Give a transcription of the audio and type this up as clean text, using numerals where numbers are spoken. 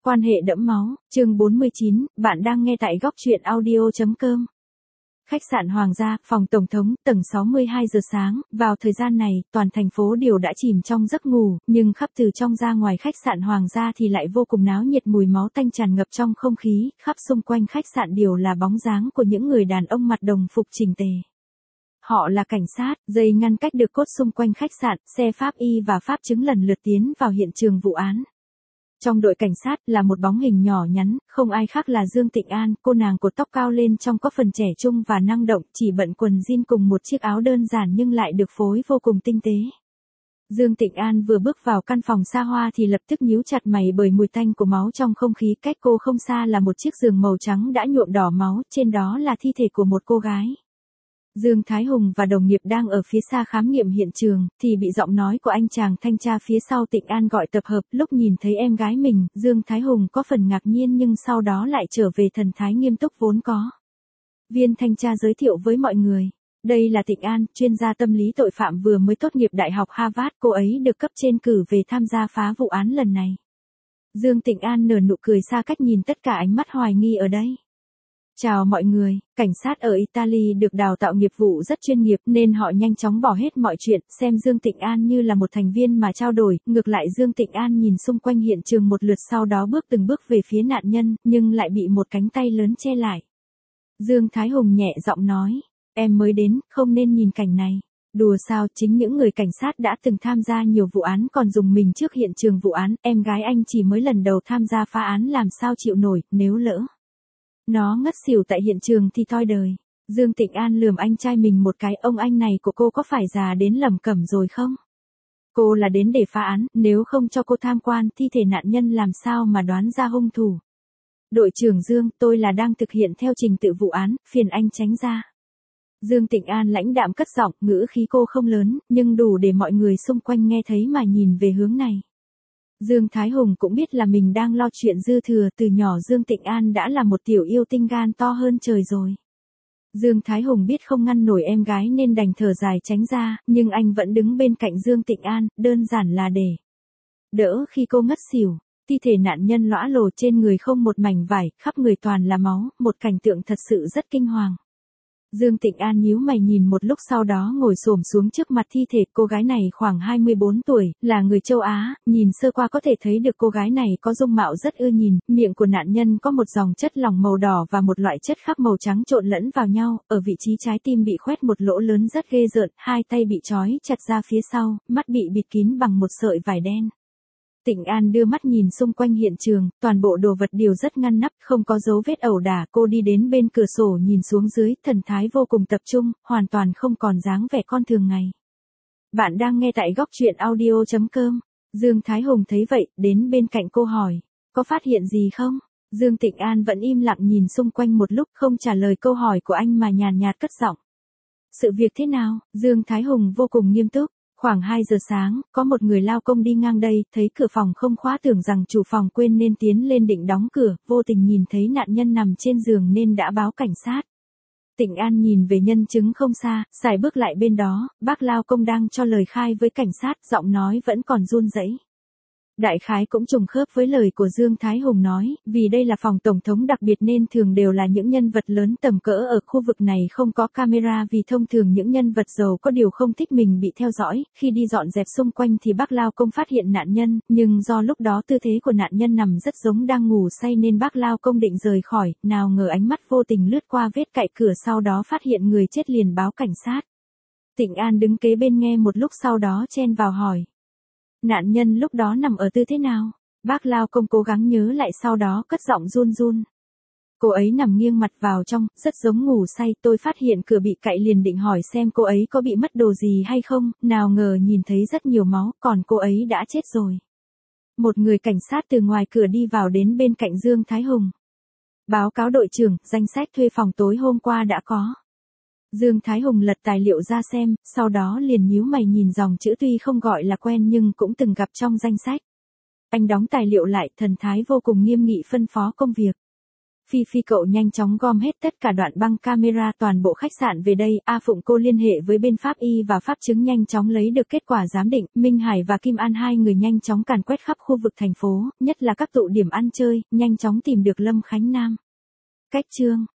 Quan hệ đẫm máu, chương 49, bạn đang nghe tại góc truyện audio.com. Khách sạn Hoàng gia, phòng tổng thống, tầng 62 giờ sáng, vào thời gian này, toàn thành phố đều đã chìm trong giấc ngủ, nhưng khắp từ trong ra ngoài khách sạn Hoàng gia thì lại vô cùng náo nhiệt, mùi máu tanh tràn ngập trong không khí, khắp xung quanh khách sạn đều là bóng dáng của những người đàn ông mặc đồng phục chỉnh tề. Họ là cảnh sát, dây ngăn cách được cốt xung quanh khách sạn, xe pháp y và pháp chứng lần lượt tiến vào hiện trường vụ án. Trong đội cảnh sát là một bóng hình nhỏ nhắn, không ai khác là Dương Tịnh An, cô nàng cột tóc cao lên trông có phần trẻ trung và năng động, chỉ bận quần jean cùng một chiếc áo đơn giản nhưng lại được phối vô cùng tinh tế. Dương Tịnh An vừa bước vào căn phòng xa hoa thì lập tức nhíu chặt mày bởi mùi tanh của máu trong không khí, cách cô không xa là một chiếc giường màu trắng đã nhuộm đỏ máu, trên đó là thi thể của một cô gái. Dương Thái Hùng và đồng nghiệp đang ở phía xa khám nghiệm hiện trường, thì bị giọng nói của anh chàng thanh tra phía sau Tịnh An gọi tập hợp. Lúc nhìn thấy em gái mình, Dương Thái Hùng có phần ngạc nhiên nhưng sau đó lại trở về thần thái nghiêm túc vốn có. Viên thanh tra giới thiệu với mọi người. Đây là Tịnh An, chuyên gia tâm lý tội phạm vừa mới tốt nghiệp Đại học Harvard, cô ấy được cấp trên cử về tham gia phá vụ án lần này. Dương Tịnh An nở nụ cười xa cách nhìn tất cả ánh mắt hoài nghi ở đây. Chào mọi người, cảnh sát ở Italy được đào tạo nghiệp vụ rất chuyên nghiệp nên họ nhanh chóng bỏ hết mọi chuyện, xem Dương Tịnh An như là một thành viên mà trao đổi, ngược lại Dương Tịnh An nhìn xung quanh hiện trường một lượt sau đó bước từng bước về phía nạn nhân, nhưng lại bị một cánh tay lớn che lại. Dương Thái Hùng nhẹ giọng nói, em mới đến, không nên nhìn cảnh này. Đùa sao, chính những người cảnh sát đã từng tham gia nhiều vụ án còn dùng mình trước hiện trường vụ án, em gái anh chỉ mới lần đầu tham gia phá án làm sao chịu nổi, nếu lỡ nó ngất xỉu tại hiện trường thì toi đời. Dương Tịnh An lườm anh trai mình một cái, ông anh này của cô có phải già đến lẩm cẩm rồi không? Cô là đến để phá án, nếu không cho cô tham quan thi thể nạn nhân làm sao mà đoán ra hung thủ. Đội trưởng Dương, tôi là đang thực hiện theo trình tự vụ án, phiền anh tránh ra. Dương Tịnh An lãnh đạm cất giọng, ngữ khí cô không lớn, nhưng đủ để mọi người xung quanh nghe thấy mà nhìn về hướng này. Dương Thái Hùng cũng biết là mình đang lo chuyện dư thừa, từ nhỏ Dương Tịnh An đã là một tiểu yêu tinh gan to hơn trời rồi. Dương Thái Hùng biết không ngăn nổi em gái nên đành thở dài tránh ra, nhưng anh vẫn đứng bên cạnh Dương Tịnh An, đơn giản là để đỡ khi cô ngất xỉu. Thi thể nạn nhân lõa lồ trên người không một mảnh vải, khắp người toàn là máu, một cảnh tượng thật sự rất kinh hoàng. Dương Tịnh An nhíu mày nhìn một lúc sau đó ngồi xổm xuống trước mặt thi thể. Cô gái này khoảng 24 tuổi, là người châu Á, nhìn sơ qua có thể thấy được cô gái này có dung mạo rất ưa nhìn, miệng của nạn nhân có một dòng chất lỏng màu đỏ và một loại chất khác màu trắng trộn lẫn vào nhau, ở vị trí trái tim bị khoét một lỗ lớn rất ghê rợn, hai tay bị trói chặt ra phía sau, mắt bị bịt kín bằng một sợi vải đen. Tịnh An đưa mắt nhìn xung quanh hiện trường, toàn bộ đồ vật đều rất ngăn nắp, không có dấu vết ẩu đả. Cô đi đến bên cửa sổ nhìn xuống dưới, thần thái vô cùng tập trung, hoàn toàn không còn dáng vẻ con thường ngày. Bạn đang nghe tại góc truyện audio.com. Dương Thái Hùng thấy vậy, đến bên cạnh cô hỏi, có phát hiện gì không? Dương Tịnh An vẫn im lặng nhìn xung quanh một lúc không trả lời câu hỏi của anh mà nhàn nhạt cất giọng. Sự việc thế nào? Dương Thái Hùng vô cùng nghiêm túc. Khoảng 2 giờ sáng, có một người lao công đi ngang đây, thấy cửa phòng không khóa tưởng rằng chủ phòng quên nên tiến lên định đóng cửa, vô tình nhìn thấy nạn nhân nằm trên giường nên đã báo cảnh sát. Tịnh An nhìn về nhân chứng không xa, xài bước lại bên đó, bác lao công đang cho lời khai với cảnh sát, giọng nói vẫn còn run rẩy. Đại khái cũng trùng khớp với lời của Dương Thái Hùng nói, vì đây là phòng tổng thống đặc biệt nên thường đều là những nhân vật lớn tầm cỡ, ở khu vực này không có camera vì thông thường những nhân vật giàu có điều không thích mình bị theo dõi. Khi đi dọn dẹp xung quanh thì bác lao công phát hiện nạn nhân, nhưng do lúc đó tư thế của nạn nhân nằm rất giống đang ngủ say nên bác lao công định rời khỏi, nào ngờ ánh mắt vô tình lướt qua vết cạy cửa sau đó phát hiện người chết liền báo cảnh sát. Tịnh An đứng kế bên nghe một lúc sau đó chen vào hỏi. Nạn nhân lúc đó nằm ở tư thế nào? Bác lao công cố gắng nhớ lại sau đó cất giọng run run. Cô ấy nằm nghiêng mặt vào trong, rất giống ngủ say, tôi phát hiện cửa bị cạy liền định hỏi xem cô ấy có bị mất đồ gì hay không, nào ngờ nhìn thấy rất nhiều máu, còn cô ấy đã chết rồi. Một người cảnh sát từ ngoài cửa đi vào đến bên cạnh Dương Thái Hùng. Báo cáo đội trưởng, danh sách thuê phòng tối hôm qua đã có. Dương Thái Hùng lật tài liệu ra xem, sau đó liền nhíu mày nhìn dòng chữ tuy không gọi là quen nhưng cũng từng gặp trong danh sách. Anh đóng tài liệu lại, thần thái vô cùng nghiêm nghị phân phó công việc. Phi Phi cậu nhanh chóng gom hết tất cả đoạn băng camera toàn bộ khách sạn về đây. A Phụng cô liên hệ với bên pháp y và pháp chứng nhanh chóng lấy được kết quả giám định. Minh Hải và Kim An hai người nhanh chóng càn quét khắp khu vực thành phố, nhất là các tụ điểm ăn chơi, nhanh chóng tìm được Lâm Khánh Nam. Cách chương